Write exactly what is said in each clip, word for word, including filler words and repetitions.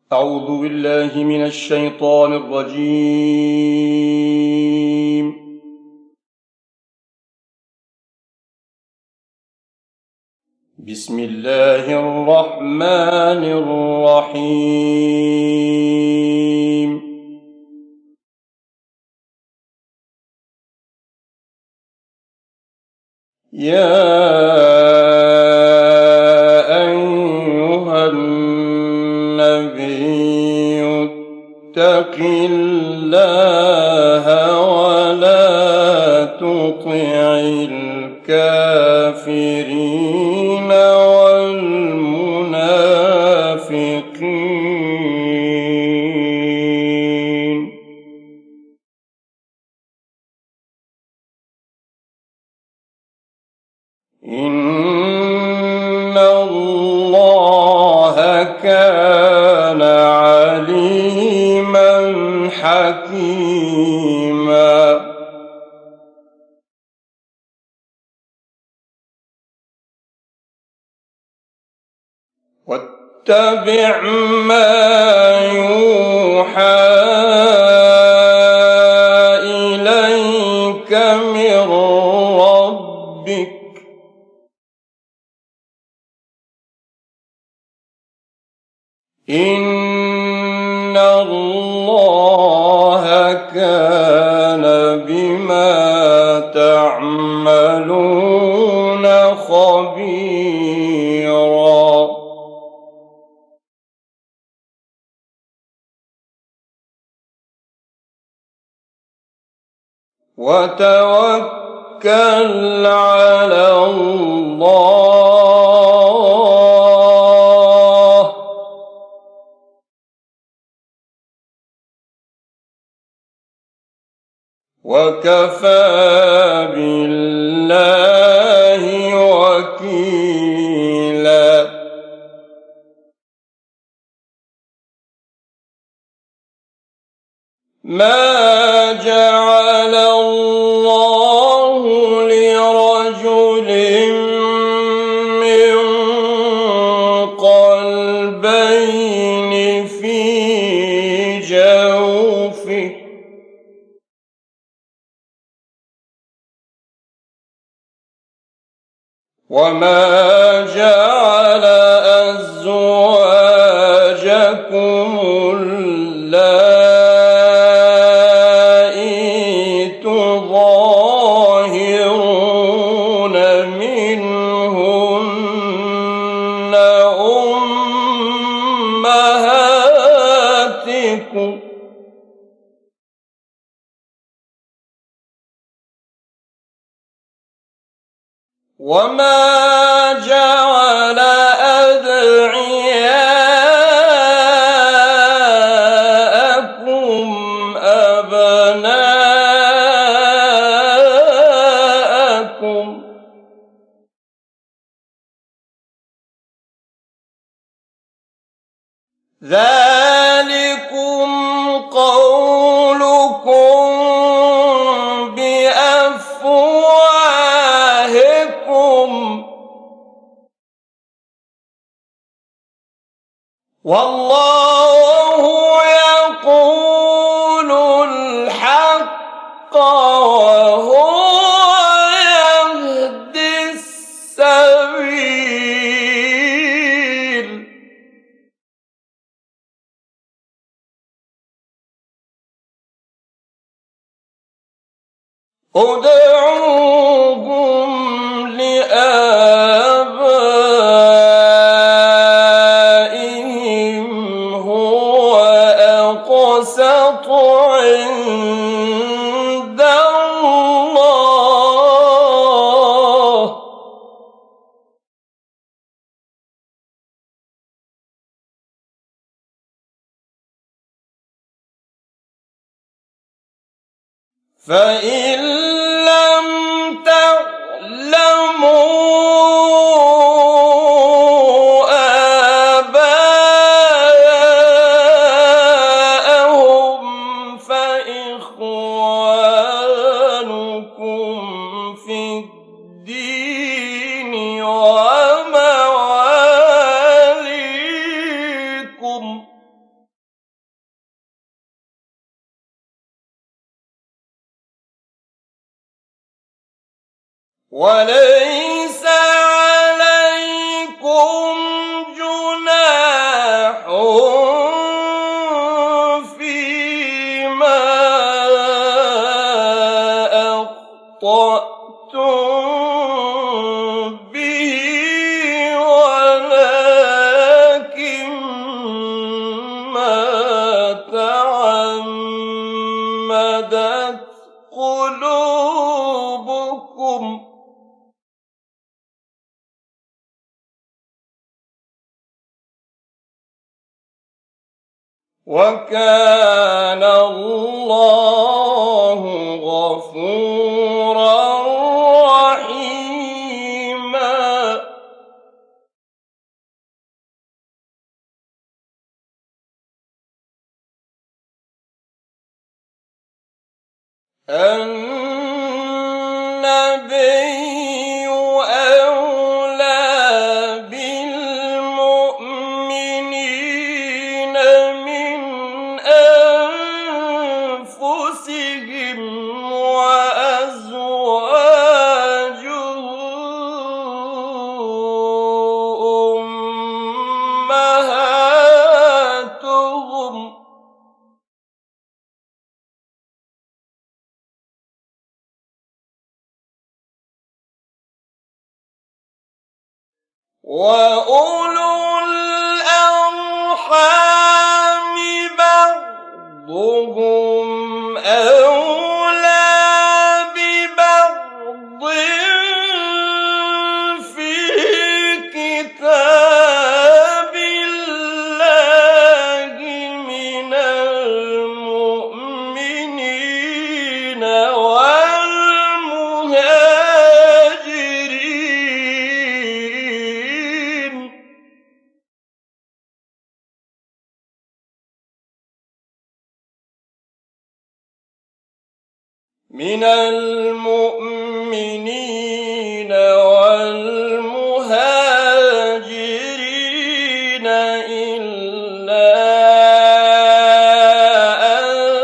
أعوذ بالله من الشيطان الرجيم. بسم الله الرحمن الرحيم. يا أيها النبي اتق الله ولا تطع الكافرين والمنافقين. إن الله كان عليما حكيما. واتبع ما يوحى إليك من ربك إن الله كان بما تعملون خبيرا. وتوكل على الله وكفى بالله وكيلا. ما جعل الله لرجل من قلبين في جوفه وما جعل أزواجكم اللائي تظاهرون منهن أمهاتكم وما جعل أدعياءكم أبناءكم ذلكم قولكم بأفواهكم والله يقول الحق وهو يهدي السبيل. ادعوهم لآبائهم هو أقسط عند الله فإن لم تعلموا آباءهم فإخوانكم في الدين ومواليكم وليس عليكم جناح فيما أخطأتم به ولكن ما تعمدت قلوبكم وكان الله غفورا رحيما. النبي أولى بالمؤمنين من أنفسهم وأزواجه أمهاتهم وأولو الأرحام بعضهم أولى ببعض في كتاب الله من المؤمنين والمهاجرين من المؤمنين والمهاجرين إلا أن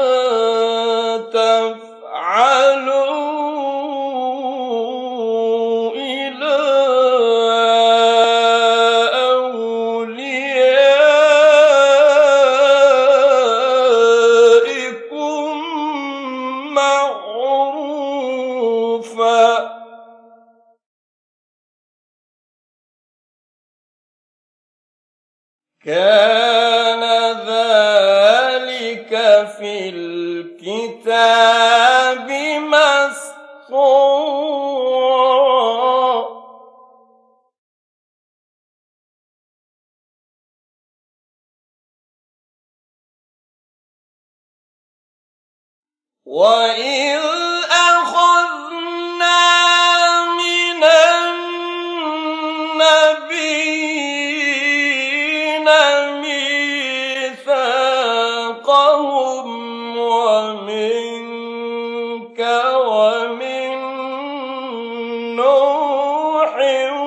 تفعلوا إلى أوليائكم معروفا كان ذلك في الكتاب مسطورا. وإذ أخذنا من النبيين ميثاقهم ومنك ومن نوح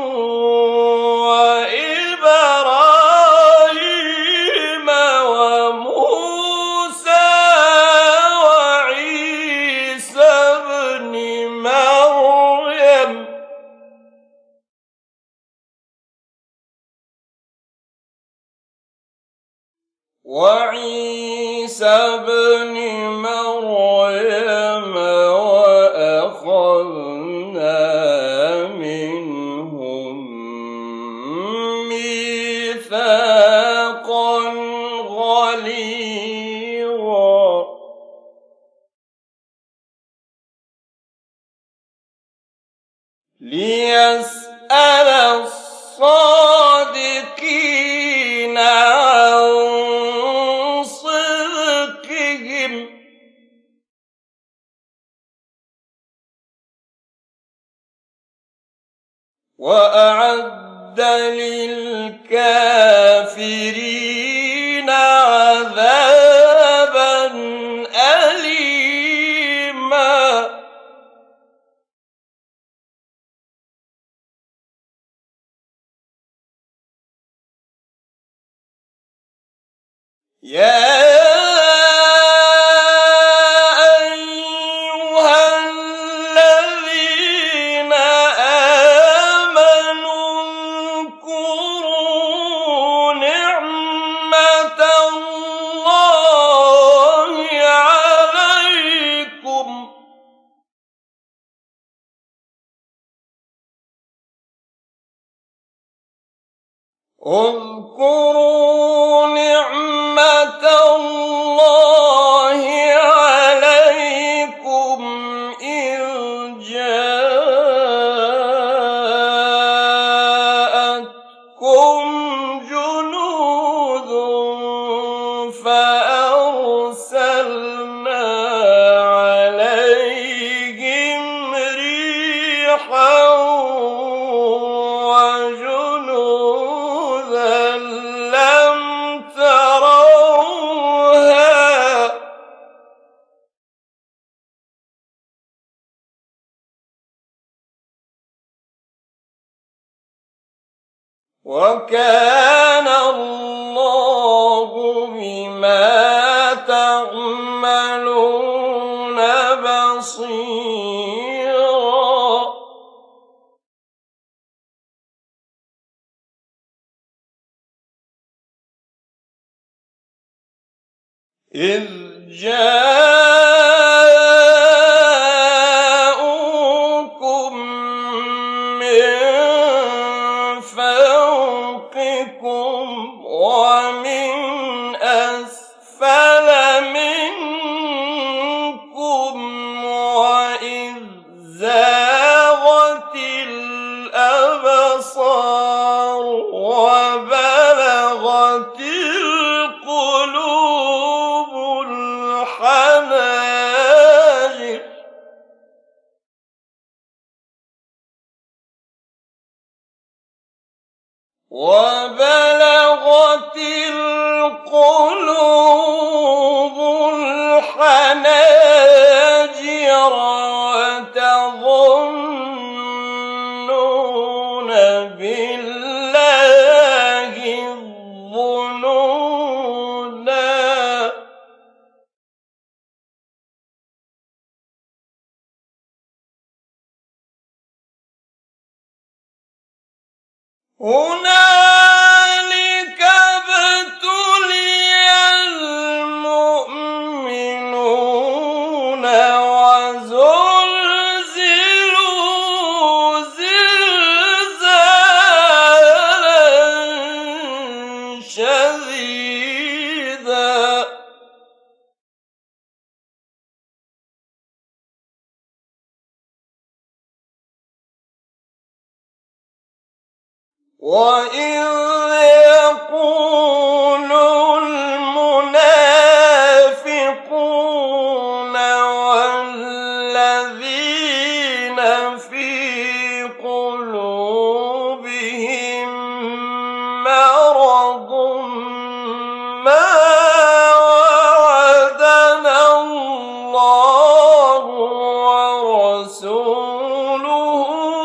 وإبراهيم وموسى وعيسى ابن مريم وعيسى ابن مريم وأخذنا منهم ميثاقا غليظا. ليسأل الصادقين عن صدقهم وأعد للكافرين عذابا أليما. يا أيها الذين اذكروا نعمة الله عليكم إذ جاءتكم جنود فأرسلنا عليهم ريحا وجنودا لم تروها وكان الله بما تعملون بصيرا. إذ جاءوكم من فوقكم ومن أسفل منكم وإذ زاغت الأبصار وبلغت القلوب الحناجر وبلغت القلوب الحناجر وتظنون بالله الظنونا. هنالك ابتلي المؤمنون وزلزلوا زلزالا شديدا. وإذ يقول المنافقون والذين في قلوبهم مرض ما وعدنا الله ورسوله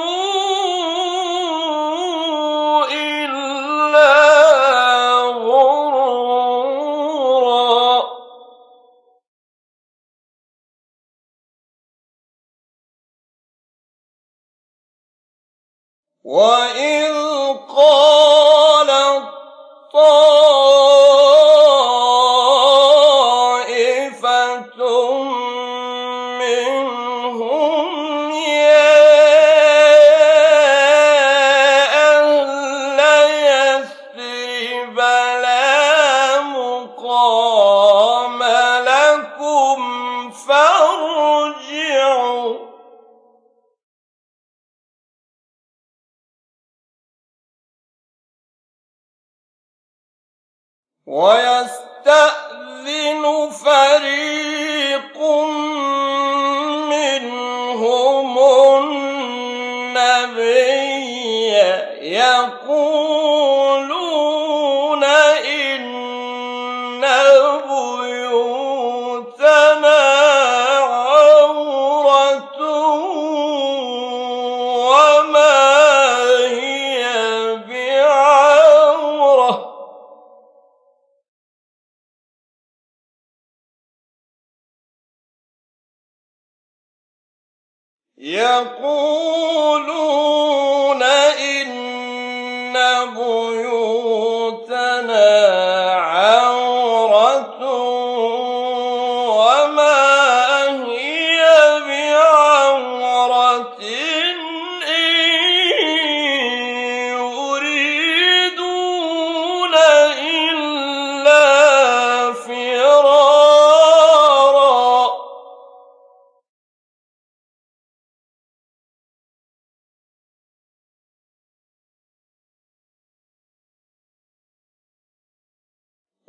وإذ قالت طائفة منهم يا أهل يثرب لا مقام لكم فارجعوا. ويستأذن فريق منهم النبي يقولون إن بيوتنا عورة وما هي بعورة يقولون إن بيوتنا عورة وما هي بعورة إن يريدون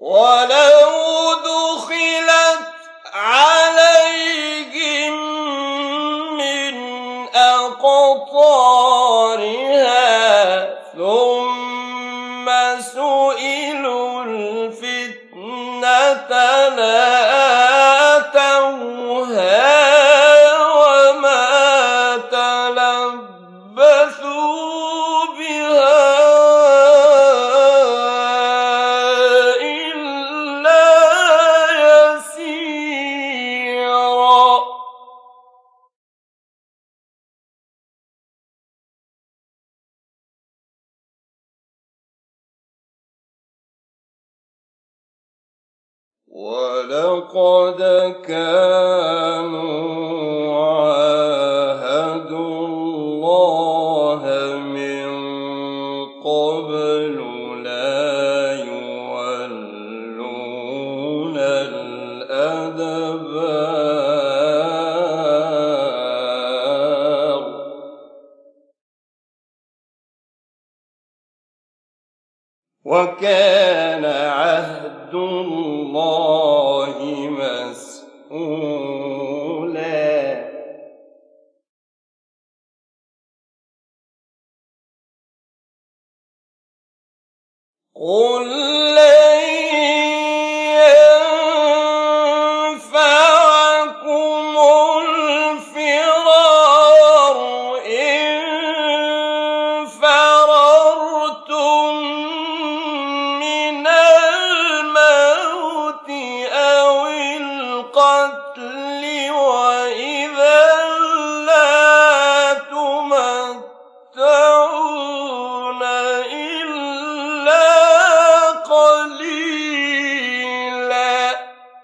ولو دخلت عليهم من أقطارها ثم سئلوا الفتنة لآتوها وما تلبثوا بها إلا يسيرا. ولقد كانوا عاهدوا الله من قبل لا يولون الأدبار وكان عهد الله مسؤولا. قل لن ينفعكم الفرار إن فررتم من الموت أو القتل وإذا لا تمتعون إلا قليلا.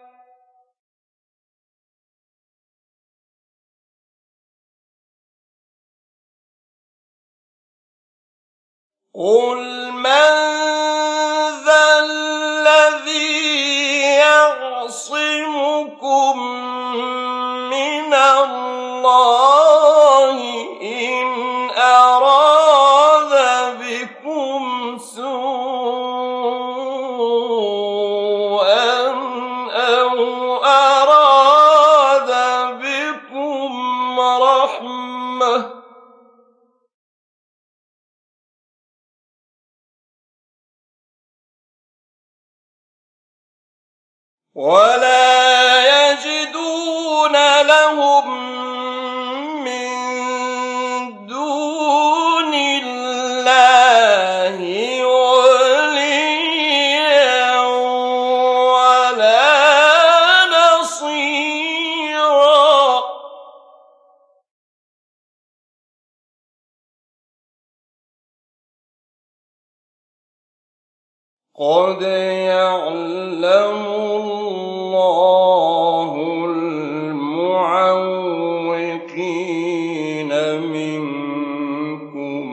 قل من ذا الذي يعصمكم من الله إن أراد بكم سوءا أو أراد بكم رحمة ولا يجدون لهم من دون الله وليا ولا نصيرا. قد يعلم الله المعوقين منكم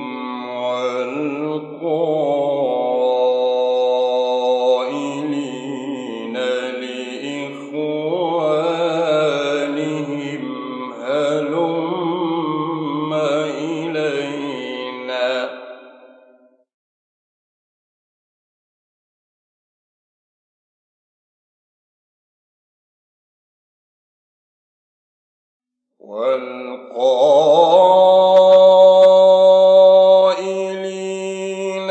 والقائلين لإخوانهم هلم إلينا والقائلين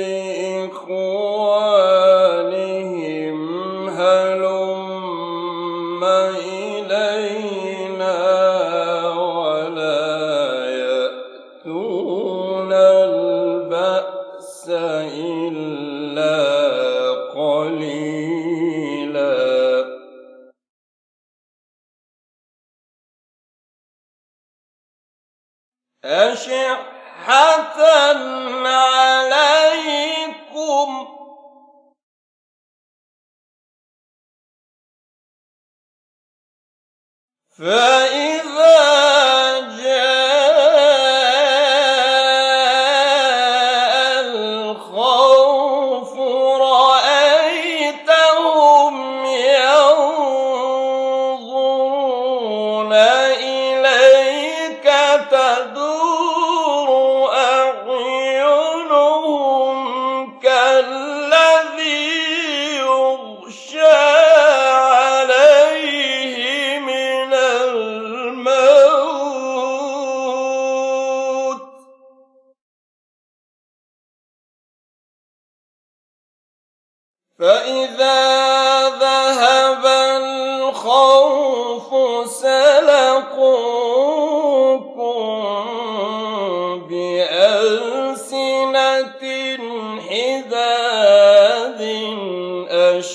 لإخوانهم هلم إلينا ولا يأتون البأس إلا قليلا. أشحة عليكم فإذا جاء الخوف رأيتهم ينظرون إليك تدور أعينهم كالذي يغشى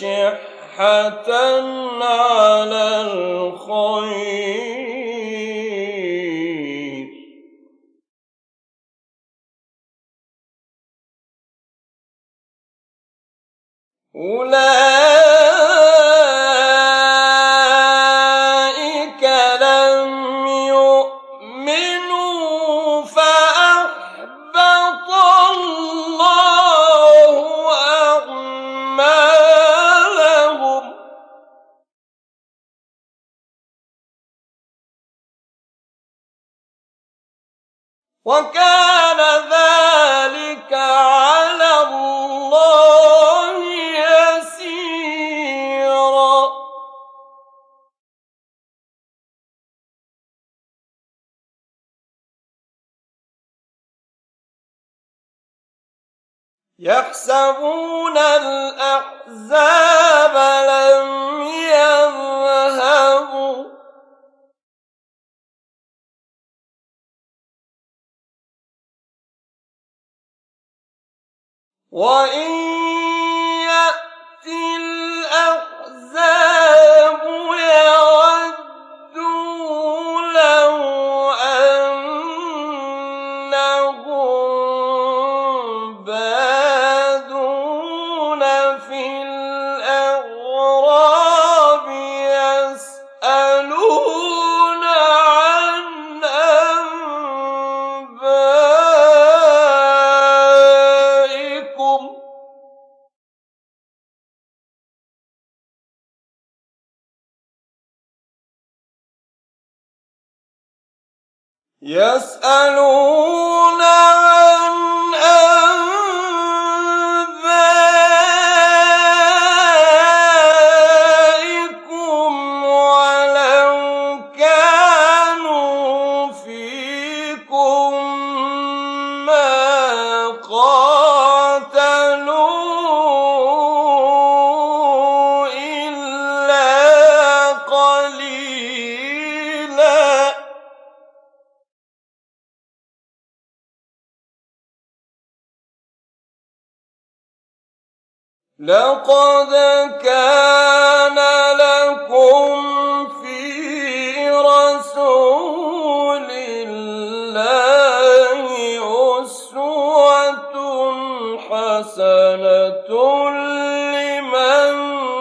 أشحة على الخير أولئك لم يؤمنوا فأحبط الله أعمالهم وكان ذلك على الله يسيرا. يحسبون الأحزاب لم يذهبوا وإن يأتي الأحزاب يودوا لو أنهم بادون في الأغراب يسألون عن أنبائكم يسألون عن أنبائكم ولو كانوا فيكم ما قاتلوا إلا قليلا. لقد كان لكم في رسول الله أسوة حسنة لمن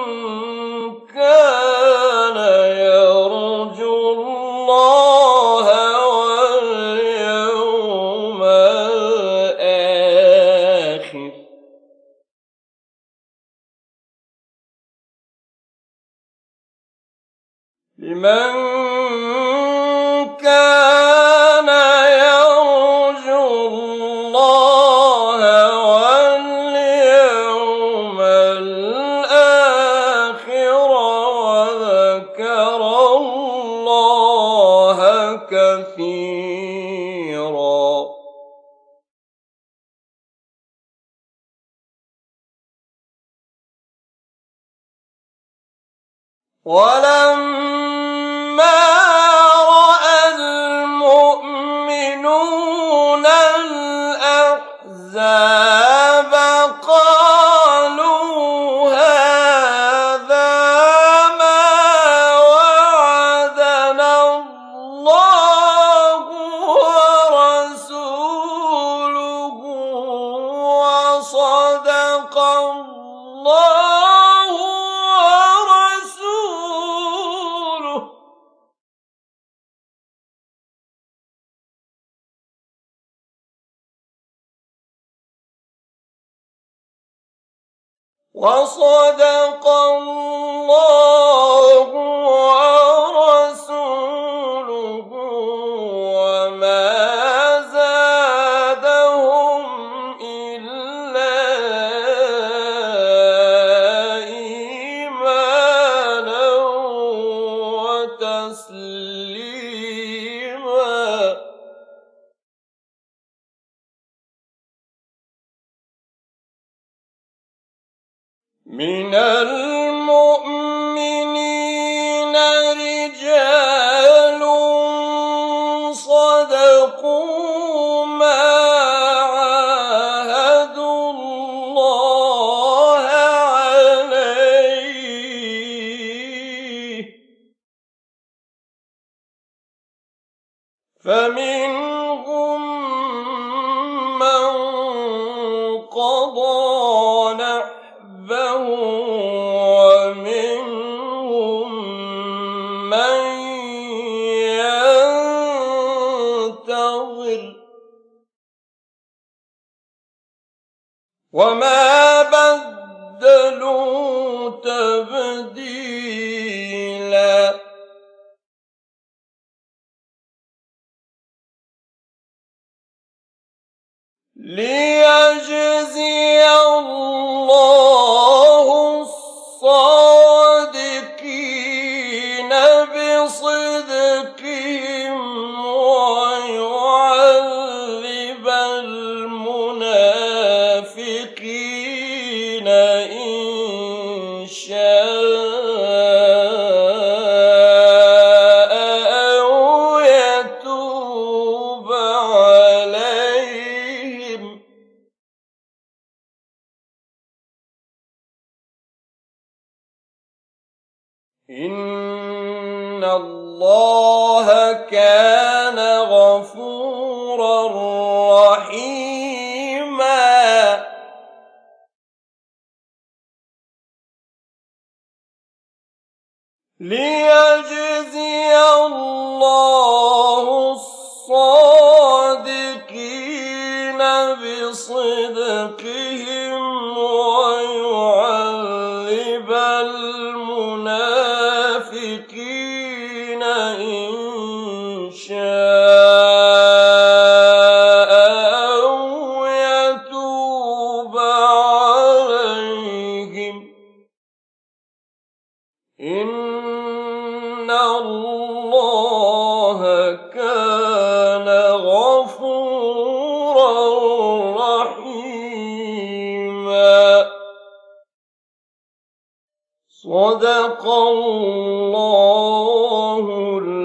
كان يرجو الله واليوم الآخر لمن كان يرجو الله واليوم الآخر وذكر الله كثيرا. ولما رأى المؤمنون الأحزاب قالوا هذا ما وعدنا الله ورسوله وصدق الله ورسوله وصدق الله ورسوله وما زادهم إلا إيمانا وتسليما. من المؤمنين رجال صدقوا ما عاهدوا الله عليه فمنهم من قضى نحبه ومنهم من ينتظر وما بدلوا تبديلا. ليجزي الله الصادقين بصدقهم ويعذب المنافقين إن شاء أو يتوب عليهم إن الله كان غفورا رحيما. ليجزي الله الصادقين بصدقهم ويعذب المنافقين إن شاء أو يتوب عليهم إن الله كان غفورا رحيما. صدق الله